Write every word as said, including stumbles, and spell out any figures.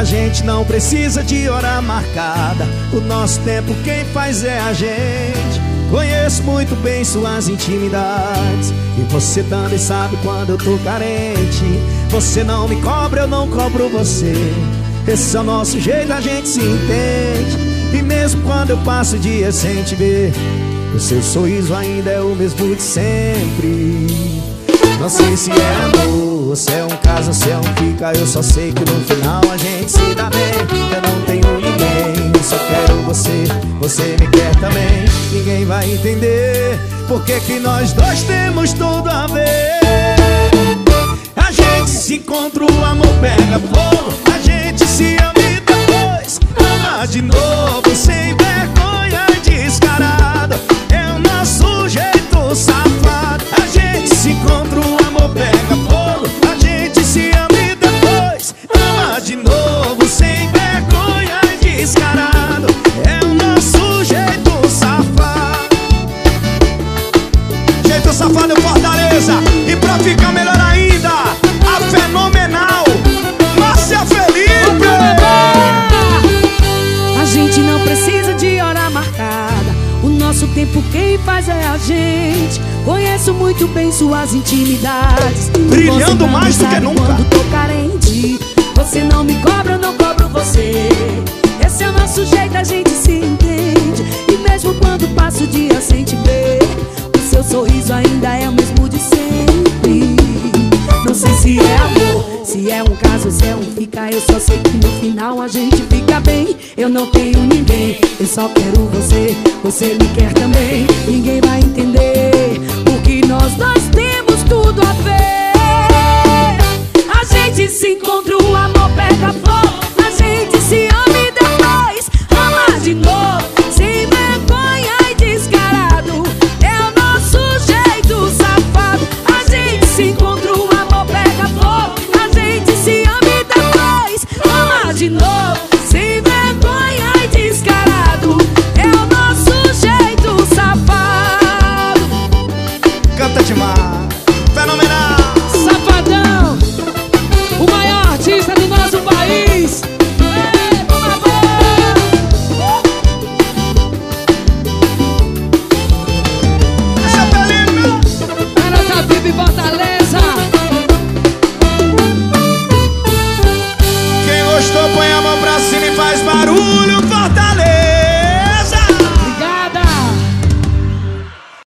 A gente não precisa de hora marcada, o nosso tempo quem faz é a gente. Conheço muito bem suas intimidades, e você também sabe quando eu tô carente. Você não me cobra, eu não cobro você. Esse é o nosso jeito, a gente se entende. E mesmo quando eu passo o dia sem te ver, o seu sorriso ainda é o mesmo de sempre. Não sei se é amor, se é um caso, se é um fica. Eu só sei que no final a gente se dá bem. Eu não tenho ninguém, eu só quero você. Você me quer também. Ninguém vai entender porque que nós dois temos tudo a ver. A gente se encontra, o amor pega fogo. A gente se ama e depois ama de novo, sem vergonha e descarado. É o nosso jeito safado. A gente se encontra, o amor pega fogo. A gente se ama e depois ama de novo, sem vergonha e descarado. É o nosso jeito safado. Jeito safado é Fortaleza. E pra ficar melhor ainda, a fenomenal Márcia Felipe. A gente não precisa de hora marcada, o nosso tempo quem faz é a gente. Conheço muito bem suas intimidades, brilhando mais do que nunca. Quando tô carente, você não me cobra, eu não cobro você. Esse é o nosso jeito, a gente se entende. E mesmo quando passo o dia sem te ver, o seu sorriso ainda é o mesmo de sempre. Não sei se é amor, se é um caso, se é um fica. Eu só sei que no final a gente fica bem. Eu não tenho ninguém, eu só quero você. Você me quer também. Ninguém vai entender porque nós dois temos tudo a ver. A gente se encontra, o amor pega fogo. A gente se ama e depois ama de novo, sem vergonha e descarado. É o nosso jeito safado. A gente se encontra, o amor pega fogo. A gente se ama e depois ama de novo, sem vergonha e descarado. É o nosso jeito safado. Canta demais.